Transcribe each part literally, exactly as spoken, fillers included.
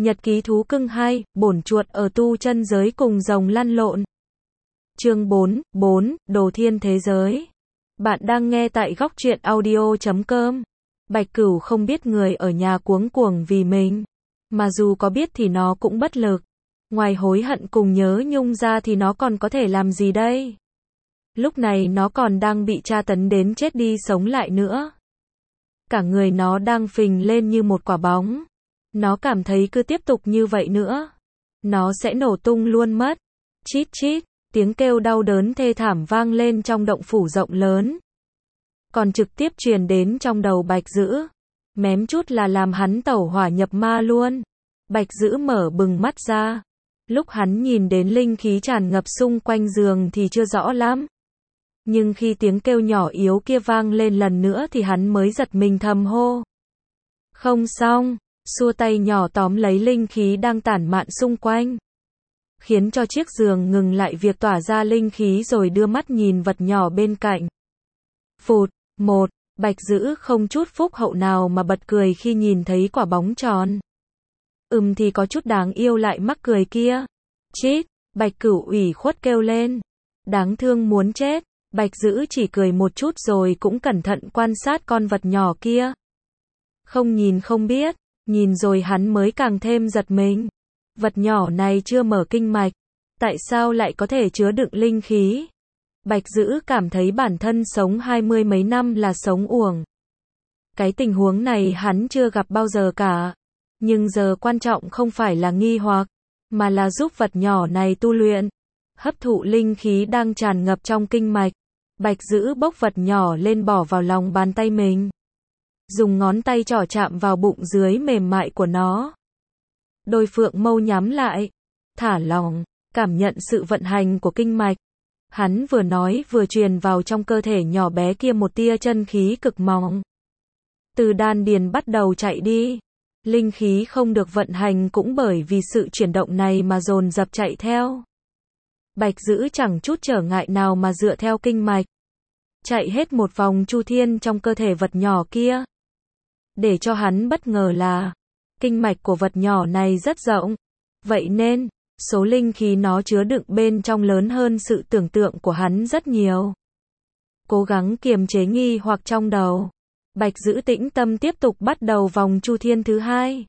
Nhật ký thú cưng hai, bổn chuột ở tu chân giới cùng rồng lăn lộn. Chương bốn, bốn, Đồ Thiên thế giới. Bạn đang nghe tại góc truyện audio chấm com. Bạch Cửu không biết người ở nhà cuống cuồng vì mình, mà dù có biết thì nó cũng bất lực. Ngoài hối hận cùng nhớ nhung ra thì nó còn có thể làm gì đây? Lúc này nó còn đang bị tra tấn đến chết đi sống lại nữa. Cả người nó đang phình lên như một quả bóng. Nó cảm thấy cứ tiếp tục như vậy nữa, nó sẽ nổ tung luôn mất. Chít chít, tiếng kêu đau đớn thê thảm vang lên trong động phủ rộng lớn. Còn trực tiếp truyền đến trong đầu Bạch Dữ. Mém chút là làm hắn tẩu hỏa nhập ma luôn. Bạch Dữ mở bừng mắt ra. Lúc hắn nhìn đến linh khí tràn ngập xung quanh giường thì chưa rõ lắm. Nhưng khi tiếng kêu nhỏ yếu kia vang lên lần nữa thì hắn mới giật mình thầm hô. Không xong. Xua tay nhỏ tóm lấy linh khí đang tản mạn xung quanh, khiến cho chiếc giường ngừng lại việc tỏa ra linh khí rồi đưa mắt nhìn vật nhỏ bên cạnh. Phụt, một, Bạch Dữ không chút phúc hậu nào mà bật cười khi nhìn thấy quả bóng tròn. Ừm thì có chút đáng yêu lại mắc cười kia. Chít, Bạch Cửu ủy khuất kêu lên. Đáng thương muốn chết. Bạch Dữ chỉ cười một chút rồi cũng cẩn thận quan sát con vật nhỏ kia. Không nhìn không biết. Nhìn rồi hắn mới càng thêm giật mình. Vật nhỏ này chưa mở kinh mạch. Tại sao lại có thể chứa đựng linh khí? Bạch Dữ cảm thấy bản thân sống hai mươi mấy năm là sống uổng. Cái tình huống này hắn chưa gặp bao giờ cả. Nhưng giờ quan trọng không phải là nghi hoặc, mà là giúp vật nhỏ này tu luyện. Hấp thụ linh khí đang tràn ngập trong kinh mạch. Bạch Dữ bốc vật nhỏ lên bỏ vào lòng bàn tay mình. Dùng ngón tay trỏ chạm vào bụng dưới mềm mại của nó. Đôi phượng mâu nhắm lại. Thả lỏng, cảm nhận sự vận hành của kinh mạch. Hắn vừa nói vừa truyền vào trong cơ thể nhỏ bé kia một tia chân khí cực mỏng. Từ đan điền bắt đầu chạy đi. Linh khí không được vận hành cũng bởi vì sự chuyển động này mà dồn dập chạy theo. Bạch Dữ chẳng chút trở ngại nào mà dựa theo kinh mạch. Chạy hết một vòng chu thiên trong cơ thể vật nhỏ kia. Để cho hắn bất ngờ là, kinh mạch của vật nhỏ này rất rộng. Vậy nên, số linh khí nó chứa đựng bên trong lớn hơn sự tưởng tượng của hắn rất nhiều. Cố gắng kiềm chế nghi hoặc trong đầu. Bạch Dữ tĩnh tâm tiếp tục bắt đầu vòng chu thiên thứ hai.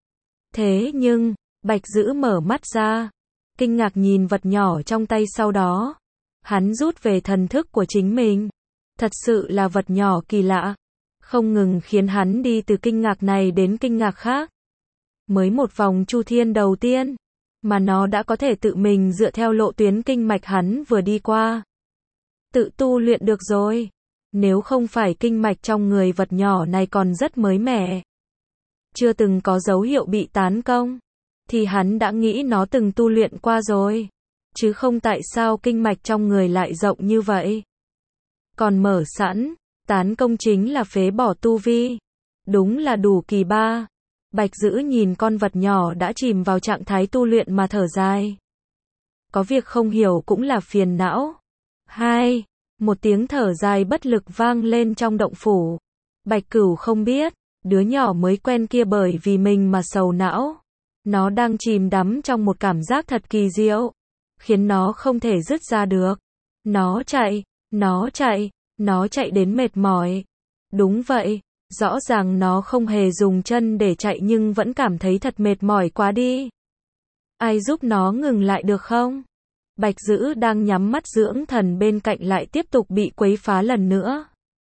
Thế nhưng, Bạch Dữ mở mắt ra. Kinh ngạc nhìn vật nhỏ trong tay sau đó. Hắn rút về thần thức của chính mình. Thật sự là vật nhỏ kỳ lạ. Không ngừng khiến hắn đi từ kinh ngạc này đến kinh ngạc khác. Mới một vòng chu thiên đầu tiên, mà nó đã có thể tự mình dựa theo lộ tuyến kinh mạch hắn vừa đi qua. Tự tu luyện được rồi. Nếu không phải kinh mạch trong người vật nhỏ này còn rất mới mẻ, chưa từng có dấu hiệu bị tán công, thì hắn đã nghĩ nó từng tu luyện qua rồi. Chứ không tại sao kinh mạch trong người lại rộng như vậy. Còn mở sẵn. Tán công chính là phế bỏ tu vi. Đúng là đủ kỳ ba. Bạch Dữ nhìn con vật nhỏ đã chìm vào trạng thái tu luyện mà thở dài. Có việc không hiểu cũng là phiền não. Hai. Một tiếng thở dài bất lực vang lên trong động phủ. Bạch Cửu không biết, đứa nhỏ mới quen kia bởi vì mình mà sầu não. Nó đang chìm đắm trong một cảm giác thật kỳ diệu, khiến nó không thể dứt ra được. Nó chạy, nó chạy. Nó chạy đến mệt mỏi. Đúng vậy, rõ ràng nó không hề dùng chân để chạy nhưng vẫn cảm thấy thật mệt mỏi quá đi. Ai giúp nó ngừng lại được không? Bạch Dữ đang nhắm mắt dưỡng thần bên cạnh lại tiếp tục bị quấy phá lần nữa.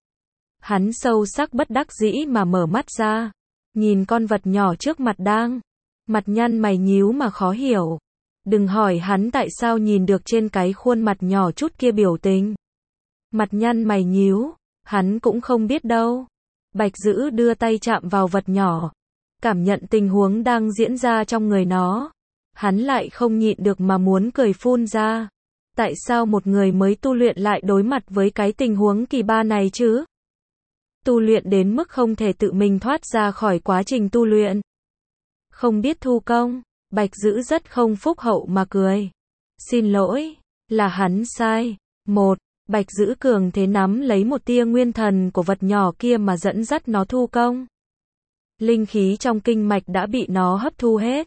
Hắn sâu sắc bất đắc dĩ mà mở mắt ra. Nhìn con vật nhỏ trước mặt đang. Mặt nhăn mày nhíu mà khó hiểu. Đừng hỏi hắn tại sao nhìn được trên cái khuôn mặt nhỏ chút kia biểu tình. Mặt nhăn mày nhíu, hắn cũng không biết đâu. Bạch Dữ đưa tay chạm vào vật nhỏ, cảm nhận tình huống đang diễn ra trong người nó. Hắn lại không nhịn được mà muốn cười phun ra. Tại sao một người mới tu luyện lại đối mặt với cái tình huống kỳ ba này chứ? Tu luyện đến mức không thể tự mình thoát ra khỏi quá trình tu luyện. Không biết thu công, Bạch Dữ rất không phúc hậu mà cười. Xin lỗi, là hắn sai. Một. Bạch Dữ cường thế nắm lấy một tia nguyên thần của vật nhỏ kia mà dẫn dắt nó thu công. Linh khí trong kinh mạch đã bị nó hấp thu hết.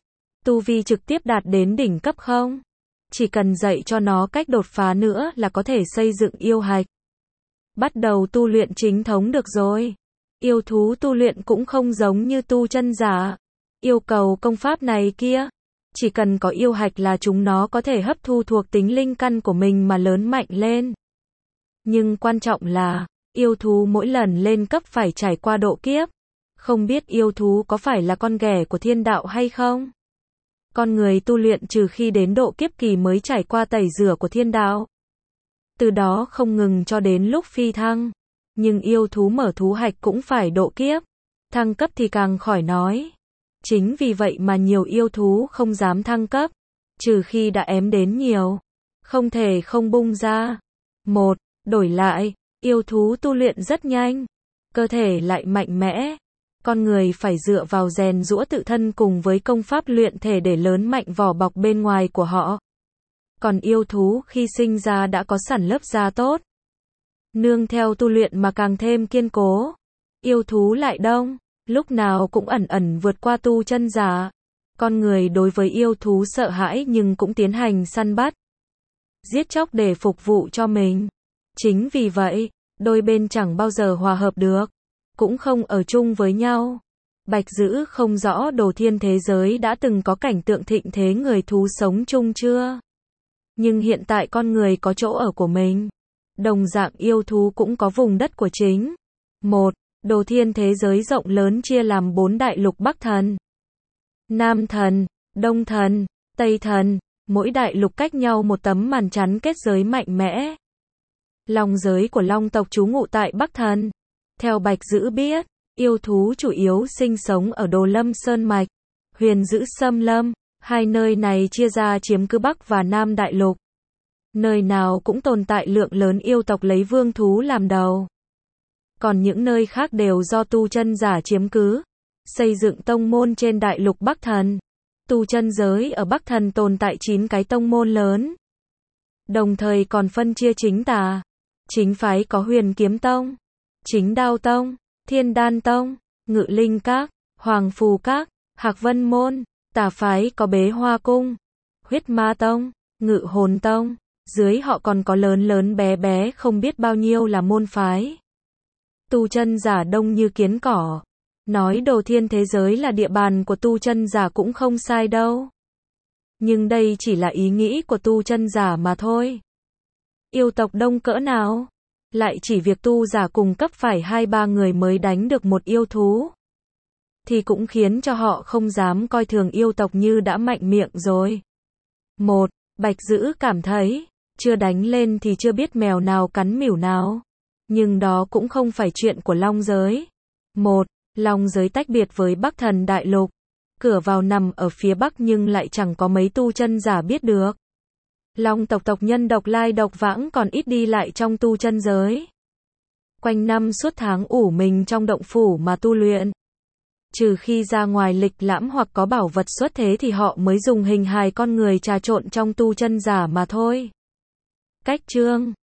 tu vi trực tiếp đạt đến đỉnh cấp không? Chỉ cần dạy cho nó cách đột phá nữa là có thể xây dựng yêu hạch. Bắt đầu tu luyện chính thống được rồi. Yêu thú tu luyện cũng không giống như tu chân giả. Yêu cầu công pháp này kia. Chỉ cần có yêu hạch là chúng nó có thể hấp thu thuộc tính linh căn của mình mà lớn mạnh lên. Nhưng quan trọng là, yêu thú mỗi lần lên cấp phải trải qua độ kiếp. Không biết yêu thú có phải là con ghẻ của thiên đạo hay không? Con người tu luyện trừ khi đến độ kiếp kỳ mới trải qua tẩy rửa của thiên đạo. Từ đó không ngừng cho đến lúc phi thăng. Nhưng yêu thú mở thú hạch cũng phải độ kiếp. Thăng cấp thì càng khỏi nói. Chính vì vậy mà nhiều yêu thú không dám thăng cấp. Trừ khi đã ém đến nhiều. Không thể không bung ra. Một, đổi lại, yêu thú tu luyện rất nhanh. Cơ thể lại mạnh mẽ. Con người phải dựa vào rèn giũa tự thân cùng với công pháp luyện thể để lớn mạnh vỏ bọc bên ngoài của họ. Còn yêu thú khi sinh ra đã có sẵn lớp da tốt. Nương theo tu luyện mà càng thêm kiên cố. Yêu thú lại đông, lúc nào cũng ẩn ẩn vượt qua tu chân giả. Con người đối với yêu thú sợ hãi nhưng cũng tiến hành săn bắt. Giết chóc để phục vụ cho mình. Chính vì vậy, đôi bên chẳng bao giờ hòa hợp được. Cũng không ở chung với nhau. Bạch Dữ không rõ Đồ Thiên thế giới đã từng có cảnh tượng thịnh thế người thú sống chung chưa? Nhưng hiện tại con người có chỗ ở của mình. Đồng dạng yêu thú cũng có vùng đất của chính. Một, Đồ Thiên thế giới rộng lớn chia làm bốn đại lục Bắc Thần, Nam Thần, Đông Thần, Tây Thần. Mỗi đại lục cách nhau một tấm màn chắn kết giới mạnh mẽ. Long giới của Long tộc trú ngụ tại Bắc Thần. Theo Bạch Dữ biết, yêu thú chủ yếu sinh sống ở Đồ Lâm Sơn Mạch, Huyền Dữ Xâm Lâm. Hai nơi này chia ra chiếm cứ Bắc và Nam đại lục. Nơi nào cũng tồn tại lượng lớn yêu tộc lấy vương thú làm đầu. Còn những nơi khác đều do tu chân giả chiếm cứ, xây dựng tông môn trên đại lục Bắc Thần. Tu chân giới ở Bắc Thần tồn tại chín cái tông môn lớn. Đồng thời còn phân chia chính tà. Chính phái có Huyền Kiếm Tông, Chính Đao Tông, Thiên Đan Tông, Ngự Linh Các, Hoàng Phù Các, Hạc Vân Môn. Tà phái có Bế Hoa Cung, Huyết Ma Tông, Ngự Hồn Tông. Dưới họ còn có lớn lớn bé bé không biết bao nhiêu là môn phái. Tu chân giả đông như kiến cỏ. Nói Đồ Thiên thế giới là địa bàn của tu chân giả cũng không sai đâu. Nhưng đây chỉ là ý nghĩ của tu chân giả mà thôi. Yêu tộc đông cỡ nào? Lại chỉ việc tu giả cùng cấp phải hai ba người mới đánh được một yêu thú. Thì cũng khiến cho họ không dám coi thường yêu tộc như đã mạnh miệng rồi. Một, Bạch Dữ cảm thấy, chưa đánh lên thì chưa biết mèo nào cắn mỉu nào. Nhưng đó cũng không phải chuyện của Long giới. Một, Long giới tách biệt với Bắc Thần đại lục. Cửa vào nằm ở phía Bắc nhưng lại chẳng có mấy tu chân giả biết được. Long tộc tộc nhân độc lai độc vãng còn ít đi lại trong tu chân giới. Quanh năm suốt tháng ủ mình trong động phủ mà tu luyện. Trừ khi ra ngoài lịch lãm hoặc có bảo vật xuất thế thì họ mới dùng hình hài con người trà trộn trong tu chân giả mà thôi. Cách chương